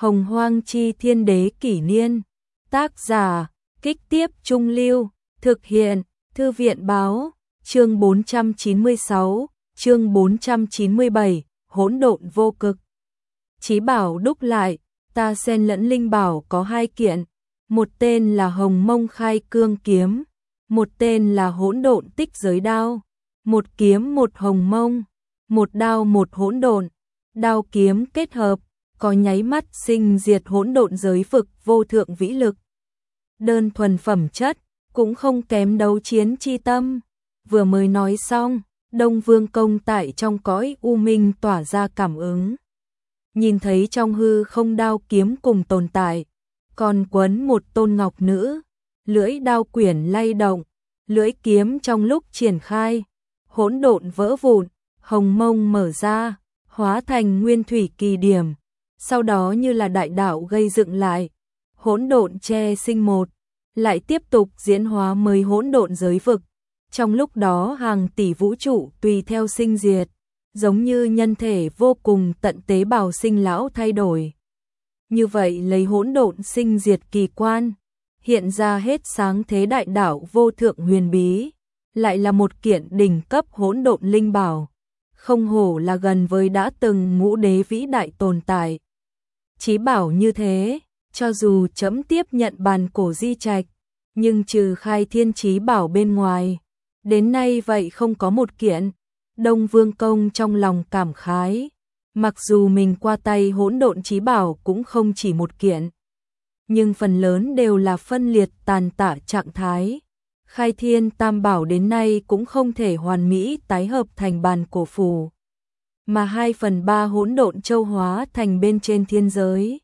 Hồng Hoang Chi Thiên Đế Kỷ Niên. Tác giả, Kích Tiếp Trung Lưu. Thực hiện, Thư viện Báo. Chương 496, chương 497, hỗn độn vô cực. Chí bảo đúc lại, ta xen lẫn linh bảo có hai kiện. Một tên là Hồng Mông Khai Cương Kiếm, một tên là Hỗn Độn Tích Giới Đao. Một kiếm một hồng mông, một đao một hỗn độn. Đao kiếm kết hợp, có nháy mắt sinh diệt hỗn độn giới vực vô thượng vĩ lực. Đơn thuần phẩm chất, cũng không kém đấu chiến chi tâm. Vừa mới nói xong, Đông Vương Công tại trong cõi u minh tỏa ra cảm ứng. Nhìn thấy trong hư không đao kiếm cùng tồn tại, còn quấn một tôn ngọc nữ, lưỡi đao quyển lay động, lưỡi kiếm trong lúc triển khai, hỗn độn vỡ vụn, hồng mông mở ra, hóa thành nguyên thủy kỳ điểm, sau đó như là đại đạo gây dựng lại, hỗn độn che sinh một, lại tiếp tục diễn hóa mới hỗn độn giới vực. Trong lúc đó hàng tỷ vũ trụ tùy theo sinh diệt, giống như nhân thể vô cùng tận tế bào sinh lão thay đổi. Như vậy lấy hỗn độn sinh diệt kỳ quan, hiện ra hết sáng thế đại đạo vô thượng huyền bí, lại là một kiện đỉnh cấp hỗn độn linh bảo, không hổ là gần với đã từng ngũ đế vĩ đại tồn tại. Chí bảo như thế, cho dù chấm tiếp nhận bàn cổ di trạch, nhưng trừ khai thiên chí bảo bên ngoài, đến nay vậy không có một kiện. Đông Vương Công trong lòng cảm khái, mặc dù mình qua tay hỗn độn chí bảo cũng không chỉ một kiện, nhưng phần lớn đều là phân liệt tàn tạ trạng thái. Khai thiên tam bảo đến nay cũng không thể hoàn mỹ tái hợp thành bàn cổ phù, mà 2/3 hỗn độn châu hóa thành bên trên thiên giới.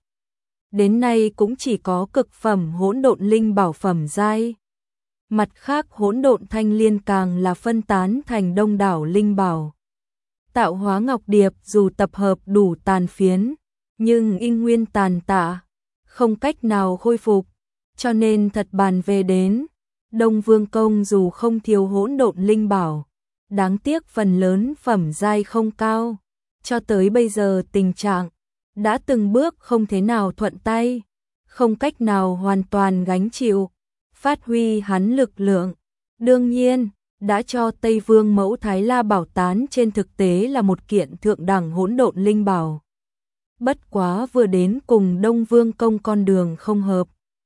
Đến nay cũng chỉ có cực phẩm hỗn độn linh bảo phẩm giai. Mặt khác hỗn độn thanh liên càng là phân tán thành đông đảo linh bảo. Tạo hóa ngọc điệp dù tập hợp đủ tàn phiến, nhưng in nguyên tàn tạ, không cách nào khôi phục, cho nên thật bàn về đến, Đông Vương Công dù không thiếu hỗn độn linh bảo, đáng tiếc phần lớn phẩm giai không cao, cho tới bây giờ tình trạng đã từng bước không thế nào thuận tay, không cách nào hoàn toàn gánh chịu, phát huy hắn lực lượng. Đương nhiên, đã cho Tây Vương Mẫu Thái La Bảo Tán trên thực tế là một kiện thượng đẳng hỗn độn linh bảo. Bất quá vừa đến cùng Đông Vương Công con đường không hợp.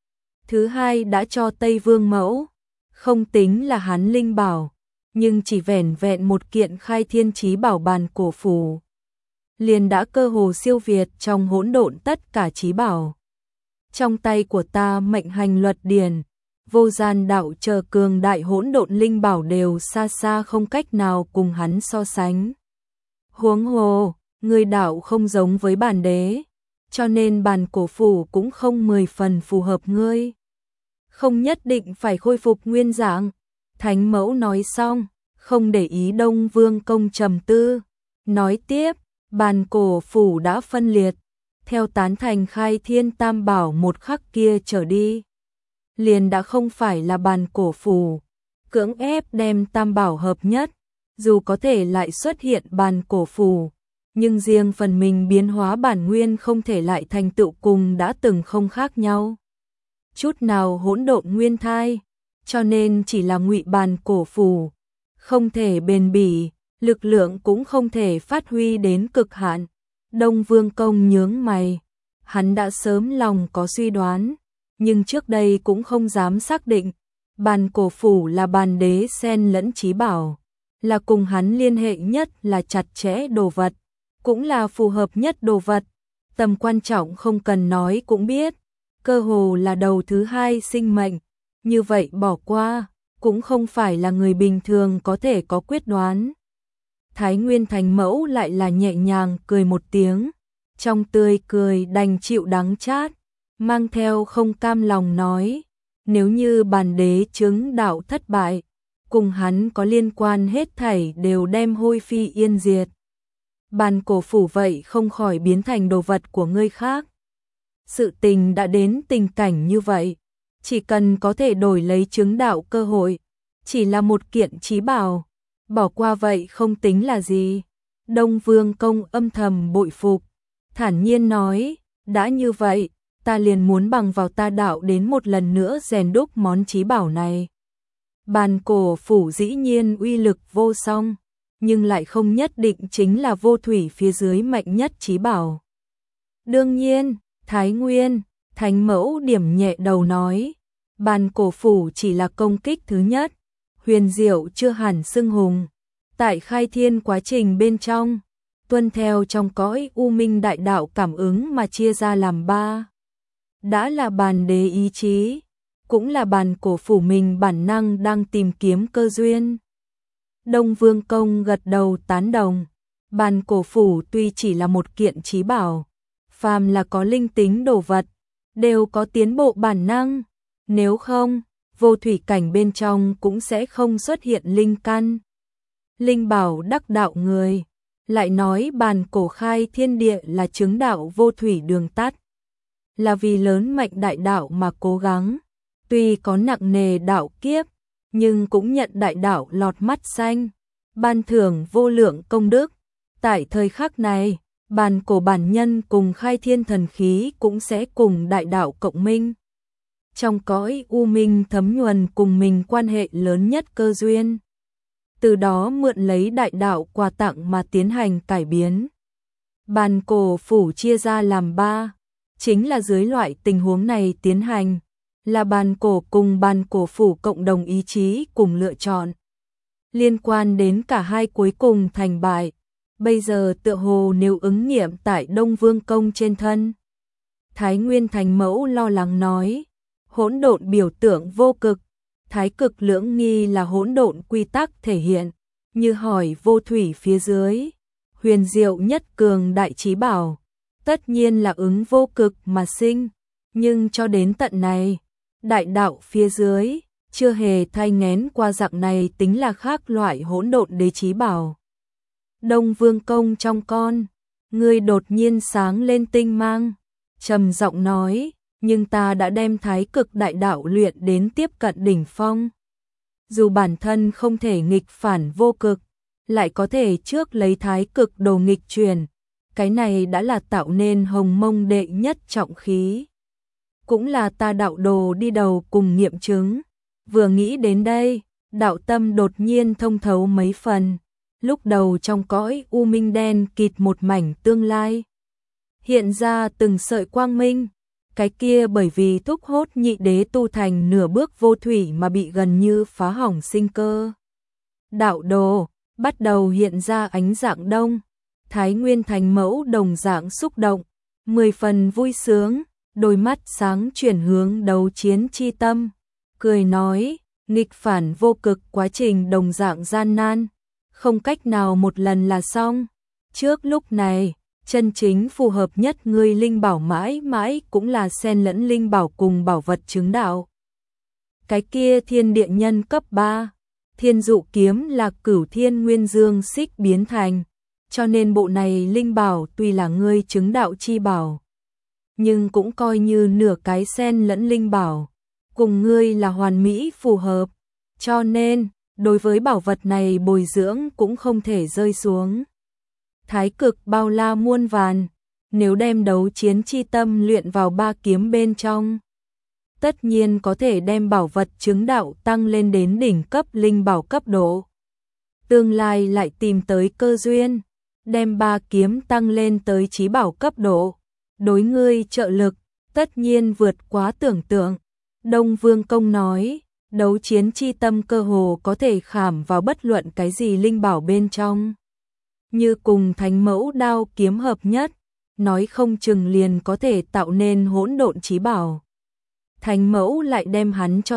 Thứ hai đã cho Tây Vương Mẫu, không tính là hắn linh bảo, nhưng chỉ vẻn vẹn một kiện khai thiên chí bảo bàn cổ phù, liền đã cơ hồ siêu việt trong hỗn độn tất cả chí bảo. Trong tay của ta mệnh hành luật điển, vô gian đạo chờ cường đại hỗn độn linh bảo đều xa xa không cách nào cùng hắn so sánh. Huống hồ, người đạo không giống với bản đế, cho nên bàn cổ phù cũng không 10 phần phù hợp ngươi. Không nhất định phải khôi phục nguyên dạng. Thánh mẫu nói xong, không để ý Đông Vương Công trầm tư, nói tiếp, bàn cổ phù đã phân liệt, theo tán thành khai thiên tam bảo một khắc kia trở đi, liền đã không phải là bàn cổ phù. Cưỡng ép đem tam bảo hợp nhất, dù có thể lại xuất hiện bàn cổ phù, nhưng riêng phần mình biến hóa bản nguyên không thể lại thành tựu cùng đã từng không khác nhau chút nào hỗn độn nguyên thai, cho nên chỉ là ngụy bàn cổ phù, không thể bền bỉ, lực lượng cũng không thể phát huy đến cực hạn. Đông Vương Công nhướng mày, hắn đã sớm lòng có suy đoán, nhưng trước đây cũng không dám xác định. Bàn cổ phù là bàn đế xen lẫn chí bảo, là cùng hắn liên hệ nhất là chặt chẽ đồ vật, cũng là phù hợp nhất đồ vật. Tầm quan trọng không cần nói cũng biết, cơ hồ là đầu thứ hai sinh mệnh, như vậy bỏ qua, cũng không phải là người bình thường có thể có quyết đoán. Thái Nguyên Thánh Mẫu lại là nhẹ nhàng cười một tiếng, trong tươi cười đành chịu đắng chát, mang theo không cam lòng nói, nếu như bàn đế chứng đạo thất bại, cùng hắn có liên quan hết thảy đều đem hôi phi yên diệt. Bàn cổ phù vậy không khỏi biến thành đồ vật của ngươi khác. Sự tình đã đến tình cảnh như vậy, chỉ cần có thể đổi lấy chứng đạo cơ hội, chỉ là một kiện chí bảo, bỏ qua vậy không tính là gì. Đông Vương Công âm thầm bội phục, thản nhiên nói, Đã như vậy, ta liền muốn bằng vào ta đạo đến một lần nữa rèn đúc món chí bảo này. Bàn cổ phủ dĩ nhiên uy lực vô song, nhưng lại không nhất định chính là vô thủy phía dưới mạnh nhất chí bảo. Đương nhiên, Thái Nguyên, Thánh Mẫu điểm nhẹ đầu nói, bàn cổ phủ chỉ là công kích thứ nhất, huyền diệu chưa hẳn xưng hùng. Tại khai thiên quá trình bên trong, tuân theo trong cõi u minh đại đạo cảm ứng mà chia ra làm ba. Đã là bàn đế ý chí, cũng là bàn cổ phủ mình bản năng đang tìm kiếm cơ duyên. Đông Vương Công gật đầu tán đồng, bàn cổ phủ tuy chỉ là một kiện chí bảo, phàm là có linh tính đồ vật, đều có tiến bộ bản năng, nếu không, vô thủy cảnh bên trong cũng sẽ không xuất hiện linh căn. Linh bảo đắc đạo người, lại nói bàn cổ khai thiên địa là chứng đạo vô thủy đường tắt, là vì lớn mạnh đại đạo mà cố gắng, tuy có nặng nề đạo kiếp, nhưng cũng nhận đại đạo lọt mắt xanh, ban thưởng vô lượng công đức. Tại thời khắc này, bàn cổ bản nhân cùng khai thiên thần khí cũng sẽ cùng đại đạo cộng minh. Trong cõi u minh thấm nhuần cùng mình quan hệ lớn nhất cơ duyên. Từ đó mượn lấy đại đạo quà tặng mà tiến hành cải biến. Bàn cổ phủ chia ra làm ba, chính là dưới loại tình huống này tiến hành, là bàn cổ cùng bàn cổ phủ cộng đồng ý chí cùng lựa chọn. Liên quan đến cả hai cuối cùng thành bại, bây giờ tựa hồ nếu ứng nghiệm tại Đông Vương Công trên thân. Thái Nguyên Thánh Mẫu lo lắng nói, hỗn độn biểu tượng vô cực, thái cực lưỡng nghi là hỗn độn quy tắc thể hiện, như hỏi vô thủy phía dưới, huyền diệu nhất cường đại chí bảo, tất nhiên là ứng vô cực mà sinh, nhưng cho đến tận này, đại đạo phía dưới chưa hề thay ngén qua dạng này tính là khác loại hỗn độn đế chí bảo. Đông Vương Công trong con, người đột nhiên sáng lên tinh mang, trầm giọng nói, nhưng ta đã đem thái cực đại đạo luyện đến tiếp cận đỉnh phong. Dù bản thân không thể nghịch phản vô cực, lại có thể trước lấy thái cực đồ nghịch truyền, cái này đã là tạo nên hồng mông đệ nhất trọng khí. Cũng là ta đạo đồ đi đầu cùng nghiệm chứng. Vừa nghĩ đến đây, đạo tâm đột nhiên thông thấu mấy phần, lúc đầu trong cõi u minh đen kịt một mảnh tương lai. Hiện ra từng sợi quang minh, cái kia bởi vì thúc hốt nhị đế tu thành nửa bước vô thủy mà bị gần như phá hỏng sinh cơ. Đạo đồ, bắt đầu hiện ra ánh dạng đông, Thái Nguyên Thánh Mẫu đồng dạng xúc động, 10 phần vui sướng, đôi mắt sáng chuyển hướng đấu chiến chi tâm, cười nói, nghịch phản vô cực quá trình đồng dạng gian nan, không cách nào một lần là xong. Trước lúc này, chân chính phù hợp nhất ngươi linh bảo mãi mãi cũng là xen lẫn linh bảo cùng bảo vật chứng đạo. Cái kia thiên địa nhân cấp 3, thiên dụ kiếm là cửu thiên nguyên dương xích biến thành, cho nên bộ này linh bảo tuy là ngươi chứng đạo chi bảo, nhưng cũng coi như nửa cái xen lẫn linh bảo, cùng ngươi là hoàn mỹ phù hợp, cho nên, đối với bảo vật này bồi dưỡng cũng không thể rơi xuống. Thái cực bao la muôn vàn, nếu đem đấu chiến chi tâm luyện vào ba kiếm bên trong, tất nhiên có thể đem bảo vật chứng đạo tăng lên đến đỉnh cấp linh bảo cấp độ. Tương lai lại tìm tới cơ duyên, đem ba kiếm tăng lên tới chí bảo cấp độ, đối ngươi trợ lực, tất nhiên vượt quá tưởng tượng. Đông Vương Công nói, đấu chiến chi tâm cơ hồ có thể khảm vào bất luận cái gì linh bảo bên trong. Như cùng Thánh Mẫu đao kiếm hợp nhất, nói không chừng liền có thể tạo nên hỗn độn chí bảo. Thánh Mẫu lại đem hắn cho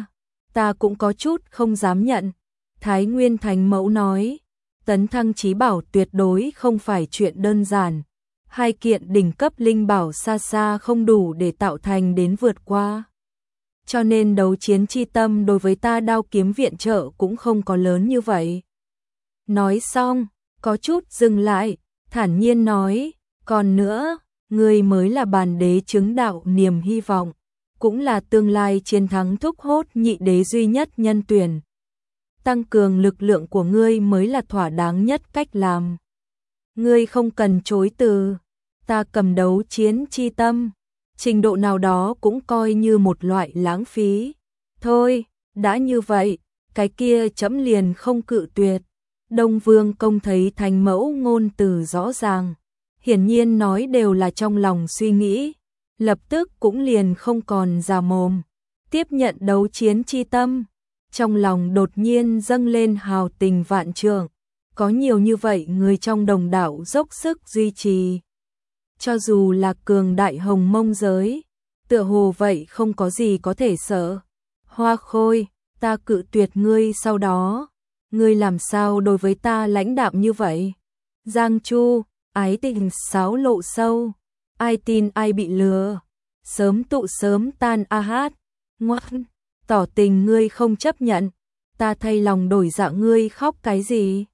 ta cũng có chút không dám nhận. Thái Nguyên Thánh Mẫu nói, tấn thăng chí bảo tuyệt đối không phải chuyện đơn giản. Hai kiện đỉnh cấp linh bảo xa xa không đủ để tạo thành đến vượt qua. Cho nên đấu chiến chi tâm đối với ta đao kiếm viện trợ cũng không có lớn như vậy. Nói xong, có chút dừng lại, thản nhiên nói, còn nữa, ngươi mới là bàn đế chứng đạo niềm hy vọng, cũng là tương lai chiến thắng thúc hốt nhị đế duy nhất nhân tuyển. Tăng cường lực lượng của ngươi mới là thỏa đáng nhất cách làm. Ngươi không cần chối từ. ta cầm đấu chiến chi tâm, trình độ nào đó cũng coi như một loại lãng phí. Thôi, đã như vậy, cái kia trẫm liền không cự tuyệt. Đông Vương Công thấy Thánh Mẫu ngôn từ rõ ràng, hiển nhiên nói đều là trong lòng suy nghĩ, lập tức cũng liền không còn già mồm, tiếp nhận đấu chiến chi tâm. Trong lòng đột nhiên dâng lên hào tình vạn trượng, có nhiều như vậy người trong đồng đạo dốc sức duy trì. Cho dù là cường đại hồng mông giới, tựa hồ vậy không có gì có thể sợ. Hoa Khôi, ta cự tuyệt ngươi sau đó, ngươi làm sao đối với ta lãnh đạm như vậy? Giang Chu, ái tình xáo lộ sâu, ai tin ai bị lừa, sớm tụ sớm tan a hát, ngoan, tỏ tình ngươi không chấp nhận, ta thay lòng đổi dạ ngươi khóc cái gì?